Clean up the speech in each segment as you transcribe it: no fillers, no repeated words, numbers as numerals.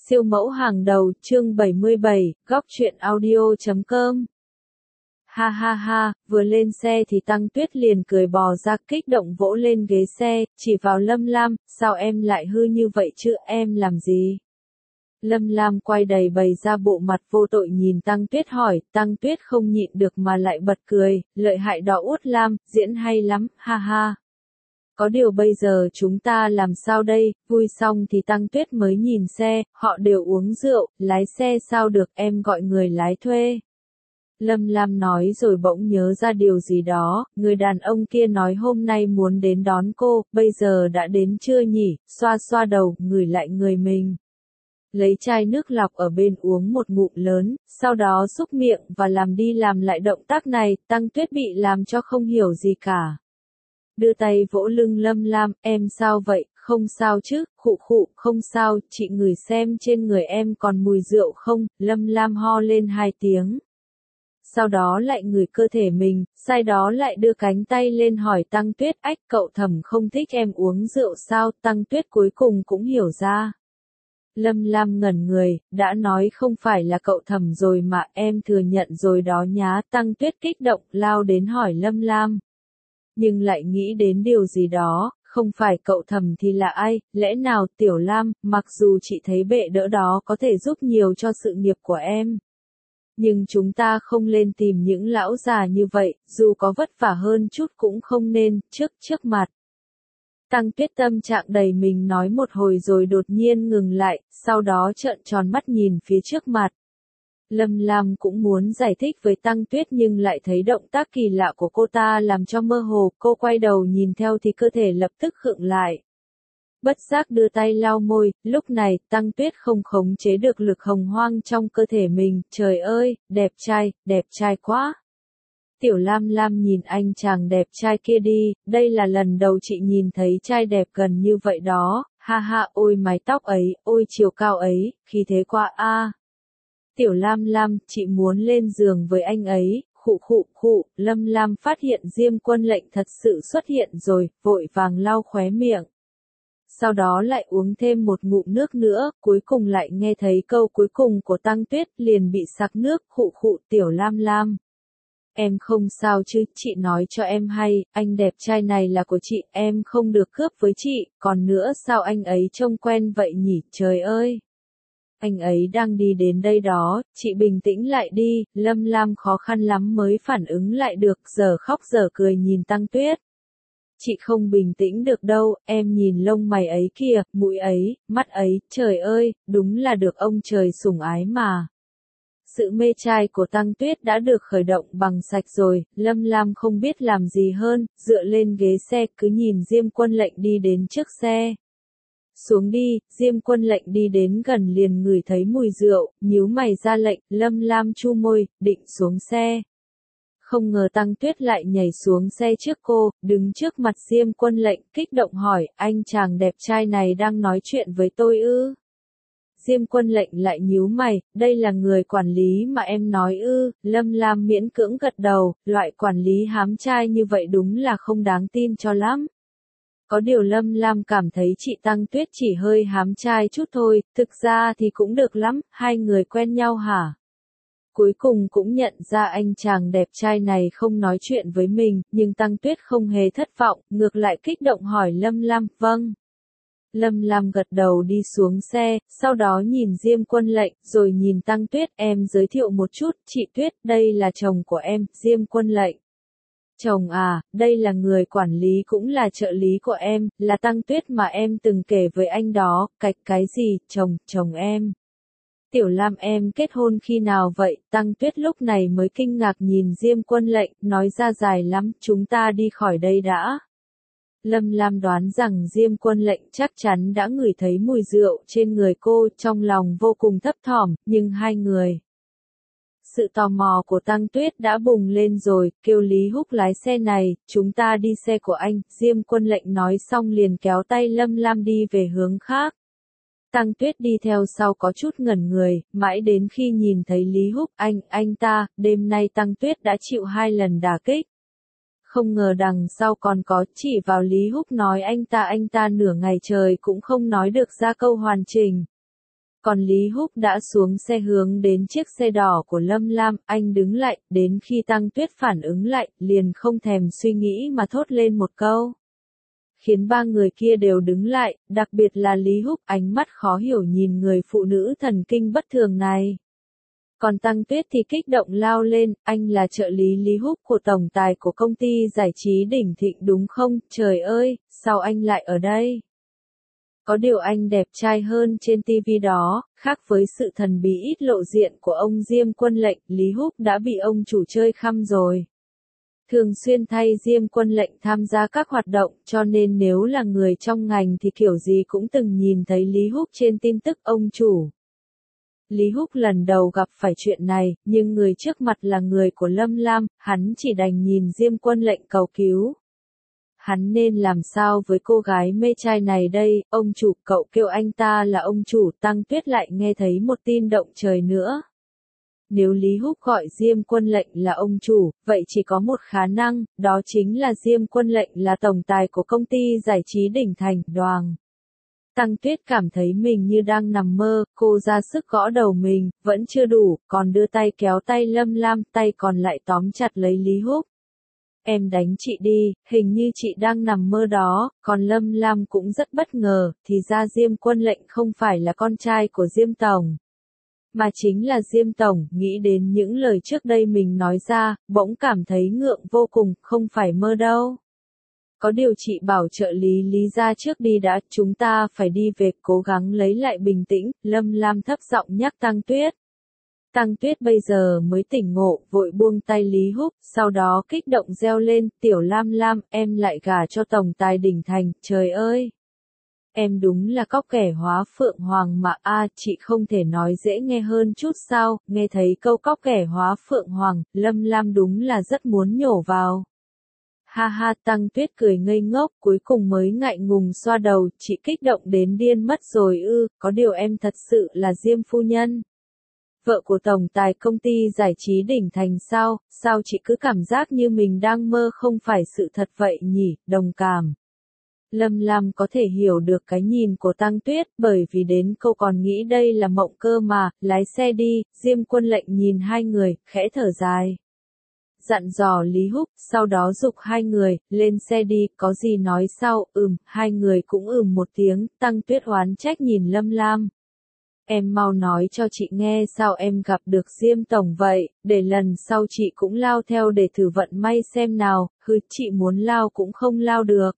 Siêu mẫu hàng đầu, chương 77, góc truyện audio.com. Ha ha ha, vừa lên xe thì Tăng Tuyết liền cười bò ra kích động vỗ lên ghế xe, chỉ vào Lâm Lam, sao em lại hư như vậy chứ, em làm gì? Lâm Lam quay đầy bày ra bộ mặt vô tội nhìn Tăng Tuyết hỏi, Tăng Tuyết không nhịn được mà lại bật cười, lợi hại đó Út Lam, diễn hay lắm, ha ha. Có điều bây giờ chúng ta làm sao đây, vui xong thì Tăng Tuyết mới nhìn xe, họ đều uống rượu, lái xe sao được, em gọi người lái thuê. Lâm Lam nói rồi bỗng nhớ ra điều gì đó, người đàn ông kia nói hôm nay muốn đến đón cô, bây giờ đã đến chưa nhỉ, xoa xoa đầu, ngửi lại người mình. Lấy chai nước lọc ở bên uống một ngụm lớn, sau đó xúc miệng và làm đi làm lại động tác này, Tăng Tuyết bị làm cho không hiểu gì cả. Đưa tay vỗ lưng Lâm Lam, em sao vậy, không sao chứ, khụ khụ, không sao, chị ngửi xem trên người em còn mùi rượu không, Lâm Lam ho lên 2 tiếng. Sau đó lại ngửi cơ thể mình, sau đó lại đưa cánh tay lên hỏi Tăng Tuyết, ách cậu Thẩm không thích em uống rượu sao, Tăng Tuyết cuối cùng cũng hiểu ra. Lâm Lam ngẩn người, đã nói không phải là cậu Thẩm rồi mà em thừa nhận rồi đó nhá, Tăng Tuyết kích động lao đến hỏi Lâm Lam. Nhưng lại nghĩ đến điều gì đó, không phải cậu Thẩm thì là ai, lẽ nào Tiểu Lam, mặc dù chị thấy bệ đỡ đó có thể giúp nhiều cho sự nghiệp của em. Nhưng chúng ta không lên tìm những lão già như vậy, dù có vất vả hơn chút cũng không nên, trước mặt. Tăng Tuyết tâm trạng đầy mình nói một hồi rồi đột nhiên ngừng lại, sau đó trợn tròn mắt nhìn phía trước mặt. Lâm Lam cũng muốn giải thích với Tăng Tuyết nhưng lại thấy động tác kỳ lạ của cô ta làm cho mơ hồ, cô quay đầu nhìn theo thì cơ thể lập tức khựng lại. Bất giác đưa tay lau môi, lúc này, Tăng Tuyết không khống chế được lực hồng hoang trong cơ thể mình, trời ơi, đẹp trai quá. Tiểu Lam Lam nhìn anh chàng đẹp trai kia đi, đây là lần đầu chị nhìn thấy trai đẹp gần như vậy đó, ha ha, ôi mái tóc ấy, ôi chiều cao ấy, khí thế quá a. Tiểu Lam Lam, chị muốn lên giường với anh ấy, khụ, Lâm Lam phát hiện Diêm Quân Lệnh thật sự xuất hiện rồi, vội vàng lau khóe miệng. Sau đó lại uống thêm một ngụm nước nữa, cuối cùng lại nghe thấy câu cuối cùng của Tăng Tuyết liền bị sặc nước, khụ, Tiểu Lam Lam. Em không sao chứ, chị nói cho em hay, anh đẹp trai này là của chị, em không được cướp với chị, còn nữa sao anh ấy trông quen vậy nhỉ, trời ơi. Anh ấy đang đi đến đây đó, chị bình tĩnh lại đi, Lâm Lam khó khăn lắm mới phản ứng lại được, giờ khóc giờ cười nhìn Tăng Tuyết. Chị không bình tĩnh được đâu, em nhìn lông mày ấy kìa, mũi ấy, mắt ấy, trời ơi, đúng là được ông trời sủng ái mà. Sự mê trai của Tăng Tuyết đã được khởi động bằng sạch rồi, Lâm Lam không biết làm gì hơn, dựa lên ghế xe cứ nhìn Diêm Quân Lệnh đi đến trước xe. Xuống đi, Diêm Quân Lệnh đi đến gần liền ngửi thấy mùi rượu, nhíu mày ra lệnh, Lâm Lam chu môi, định xuống xe. Không ngờ Tăng Tuyết lại nhảy xuống xe trước cô, đứng trước mặt Diêm Quân Lệnh, kích động hỏi, anh chàng đẹp trai này đang nói chuyện với tôi ư? Diêm Quân Lệnh lại nhíu mày, đây là người quản lý mà em nói ư, Lâm Lam miễn cưỡng gật đầu, loại quản lý hám trai như vậy đúng là không đáng tin cho lắm. Có điều Lâm Lam cảm thấy chị Tăng Tuyết chỉ hơi hám trai chút thôi, thực ra thì cũng được lắm, hai người quen nhau hả? Cuối cùng cũng nhận ra anh chàng đẹp trai này không nói chuyện với mình, nhưng Tăng Tuyết không hề thất vọng, ngược lại kích động hỏi Lâm Lam, vâng. Lâm Lam gật đầu đi xuống xe, sau đó nhìn Diêm Quân Lệnh, rồi nhìn Tăng Tuyết, em giới thiệu một chút, chị Tuyết, đây là chồng của em, Diêm Quân Lệnh. Chồng à, đây là người quản lý cũng là trợ lý của em, là Tăng Tuyết mà em từng kể với anh đó, cái gì, chồng em. Tiểu Lam em kết hôn khi nào vậy, Tăng Tuyết lúc này mới kinh ngạc nhìn Diêm Quân Lệnh, nói ra dài lắm, chúng ta đi khỏi đây đã. Lâm Lam đoán rằng Diêm Quân Lệnh chắc chắn đã ngửi thấy mùi rượu trên người cô, trong lòng vô cùng thấp thỏm, nhưng hai người. Sự tò mò của Tăng Tuyết đã bùng lên rồi, kêu Lý Húc lái xe này, chúng ta đi xe của anh, Diêm Quân Lệnh nói xong liền kéo tay Lâm Lam đi về hướng khác. Tăng Tuyết đi theo sau có chút ngẩn người, mãi đến khi nhìn thấy Lý Húc, anh ta, đêm nay Tăng Tuyết đã chịu 2 lần đả kích. Không ngờ đằng sau còn có, chỉ vào Lý Húc nói anh ta nửa ngày trời cũng không nói được ra câu hoàn chỉnh. Còn Lý Húc đã xuống xe hướng đến chiếc xe đỏ của Lâm Lam, anh đứng lại, đến khi Tăng Tuyết phản ứng lại, liền không thèm suy nghĩ mà thốt lên một câu. Khiến ba người kia đều đứng lại, đặc biệt là Lý Húc, ánh mắt khó hiểu nhìn người phụ nữ thần kinh bất thường này. Còn Tăng Tuyết thì kích động lao lên, anh là trợ lý Lý Húc của tổng tài của công ty giải trí Đỉnh Thịnh đúng không? Trời ơi, sao anh lại ở đây? Có điều anh đẹp trai hơn trên TV đó, khác với sự thần bí ít lộ diện của ông Diêm Quân Lệnh, Lý Húc đã bị ông chủ chơi khăm rồi. Thường xuyên thay Diêm Quân Lệnh tham gia các hoạt động, cho nên nếu là người trong ngành thì kiểu gì cũng từng nhìn thấy Lý Húc trên tin tức ông chủ. Lý Húc lần đầu gặp phải chuyện này, nhưng người trước mặt là người của Lâm Lam, hắn chỉ đành nhìn Diêm Quân Lệnh cầu cứu. Hắn nên làm sao với cô gái mê trai này đây, ông chủ, cậu kêu anh ta là ông chủ, Tăng Tuyết lại nghe thấy một tin động trời nữa. Nếu Lý Húc gọi Diêm Quân Lệnh là ông chủ, vậy chỉ có một khả năng, đó chính là Diêm Quân Lệnh là tổng tài của công ty giải trí Đỉnh Thành, Đoàng. Tăng Tuyết cảm thấy mình như đang nằm mơ, cô ra sức gõ đầu mình, vẫn chưa đủ, còn đưa tay kéo tay Lâm Lam, tay còn lại tóm chặt lấy Lý Húc. Em đánh chị đi, hình như chị đang nằm mơ đó, còn Lâm Lam cũng rất bất ngờ, thì ra Diêm Quân Lệnh không phải là con trai của Diêm Tổng. Mà chính là Diêm Tổng, nghĩ đến những lời trước đây mình nói ra, bỗng cảm thấy ngượng vô cùng, không phải mơ đâu. Có điều chị bảo trợ lý Lý ra trước đi đã, chúng ta phải đi về, cố gắng lấy lại bình tĩnh, Lâm Lam thấp giọng nhắc Tăng Tuyết. Tăng Tuyết bây giờ mới tỉnh ngộ, vội buông tay Lý Húc, sau đó kích động reo lên, tiểu Lam Lam, em lại gả cho tổng tài Đỉnh Thành, trời ơi! Em đúng là cóc ghẻ hóa phượng hoàng mà chị không thể nói dễ nghe hơn chút sao, nghe thấy câu cóc ghẻ hóa phượng hoàng, Lâm Lam đúng là rất muốn nhổ vào. Ha ha, Tăng Tuyết cười ngây ngốc, cuối cùng mới ngại ngùng xoa đầu, chị kích động đến điên mất rồi có điều em thật sự là Diêm phu nhân. Vợ của tổng tài công ty giải trí Đỉnh Thành sao chị cứ cảm giác như mình đang mơ không phải sự thật vậy nhỉ, đồng cảm. Lâm Lam có thể hiểu được cái nhìn của Tăng Tuyết, bởi vì đến câu còn nghĩ đây là mộng cơ mà, lái xe đi, Diêm Quân Lệnh nhìn hai người, khẽ thở dài. Dặn dò Lý Húc, sau đó giục hai người, lên xe đi, có gì nói sau, hai người cũng một tiếng, Tăng Tuyết oán trách nhìn Lâm Lam. Em mau nói cho chị nghe sao em gặp được Diêm Tổng vậy, để lần sau chị cũng lao theo để thử vận may xem nào, chị muốn lao cũng không lao được.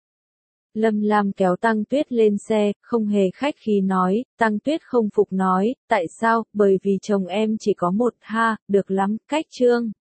Lâm Lam kéo Tăng Tuyết lên xe, không hề khách khí nói, Tăng Tuyết không phục nói, tại sao, bởi vì chồng em chỉ có một, được lắm, cách trương.